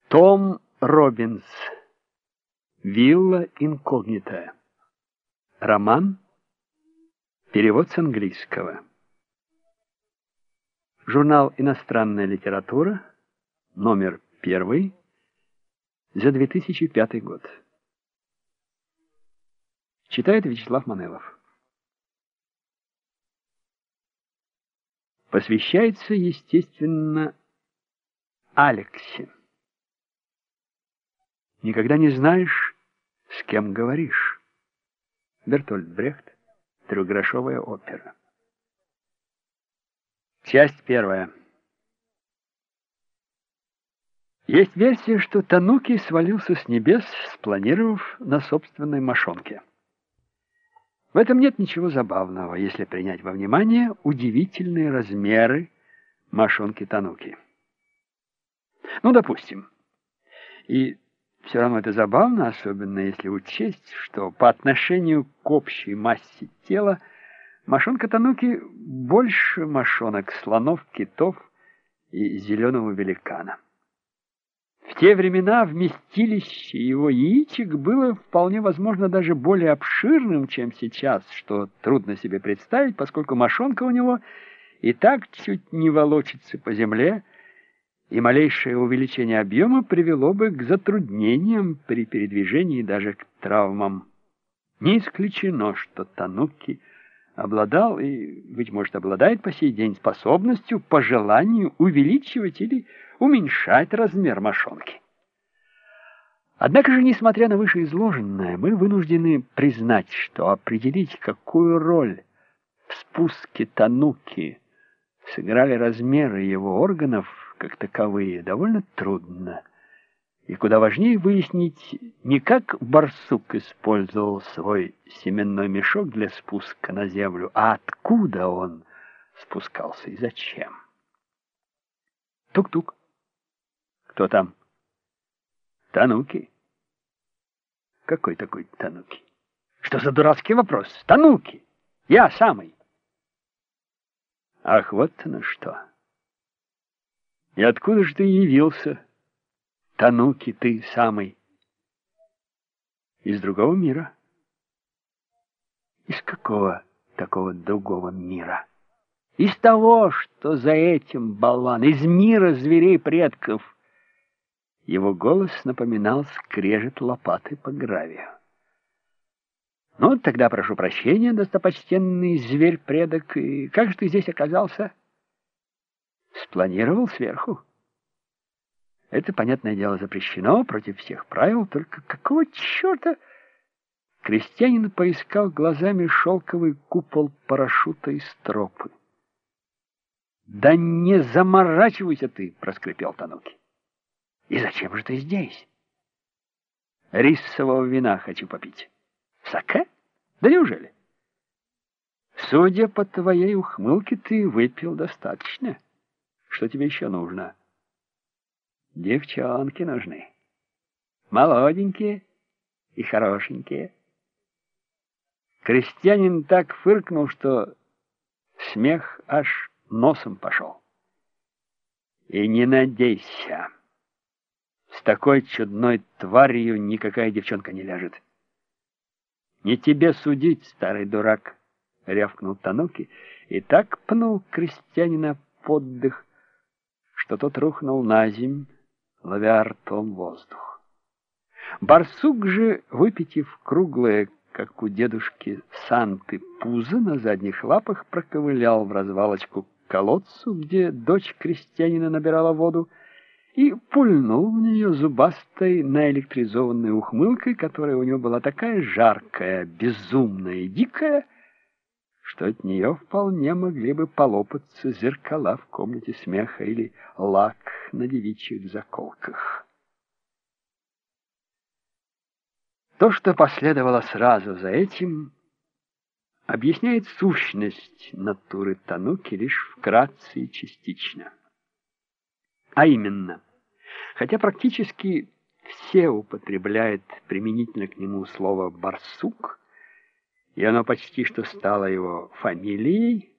Том Робинс. Вилла инкогнита. Роман. Перевод с английского. Журнал «Иностранная литература», номер 1 за 2005 год. Читает Вячеслав Манелов. Посвящается, естественно, Алексе. Никогда не знаешь, с кем говоришь. Бертольд Брехт. Трехгрошовая опера. Часть 1. Есть версия, что Тануки свалился с небес, спланировав на собственной мошонке. В этом нет ничего забавного, если принять во внимание удивительные размеры мошонки Тануки. Ну, допустим. И все равно это забавно, особенно если учесть, что по отношению к общей массе тела мошонка Тануки больше мошонок слонов, китов и зеленого великана. В те времена вместилище его яичек было вполне возможно даже более обширным, чем сейчас, что трудно себе представить, поскольку мошонка у него и так чуть не волочится по земле, и малейшее увеличение объема привело бы к затруднениям при передвижении и даже к травмам. Не исключено, что Тануки обладал и, быть может, обладает по сей день способностью по желанию увеличивать или уменьшать размер мошонки. Однако же, несмотря на вышеизложенное, мы вынуждены признать, что определить, какую роль в спуске Тануки сыграли размеры его органов как таковые, довольно трудно. И куда важнее выяснить, не как барсук использовал свой семенной мешок для спуска на землю, а откуда он спускался и зачем. Тук-тук. Кто там? Тануки. Какой такой Тануки? Что за дурацкий вопрос? Тануки. Я самый. Ах, вот оно что. И откуда же ты явился, Тануки, ты самый? Из другого мира. Из какого такого другого мира? Из того, что за этим, болван, из мира зверей предков. Его голос напоминал скрежет лопаты по гравию. Ну, тогда прошу прощения, достопочтенный зверь-предок. И как же ты здесь оказался? Спланировал сверху. Это, понятное дело, запрещено против всех правил, только какого черта? Крестьянин поискал глазами шелковый купол парашюта из тропы. «Да не заморачивайся ты!» — проскрипел Тануки. «И зачем же ты здесь?» «Рисового вина хочу попить». «Саке? Да неужели?» «Судя по твоей ухмылке, ты выпил достаточно. Что тебе еще нужно?» «Девчонки нужны. Молоденькие и хорошенькие». Крестьянин так фыркнул, что смех аж носом пошел. «И не надейся. С такой чудной тварью никакая девчонка не ляжет». «Не тебе судить, старый дурак», — рявкнул Тануки и так пнул крестьянина под дых, что тот рухнул на земь, ловя ртом воздух. Барсук же, выпитив круглое, как у дедушки Санты, пузо на задних лапах, проковылял в развалочку к колодцу, где дочь крестьянина набирала воду, и пульнул в нее зубастой, наэлектризованной ухмылкой, которая у него была такая жаркая, безумная и дикая, что от нее вполне могли бы полопаться зеркала в комнате смеха или лак на девичьих заколках. То, что последовало сразу за этим, объясняет сущность натуры Тануки лишь вкратце и частично. А именно, хотя практически все употребляют применительно к нему слово «барсук», и оно почти что стало его фамилией,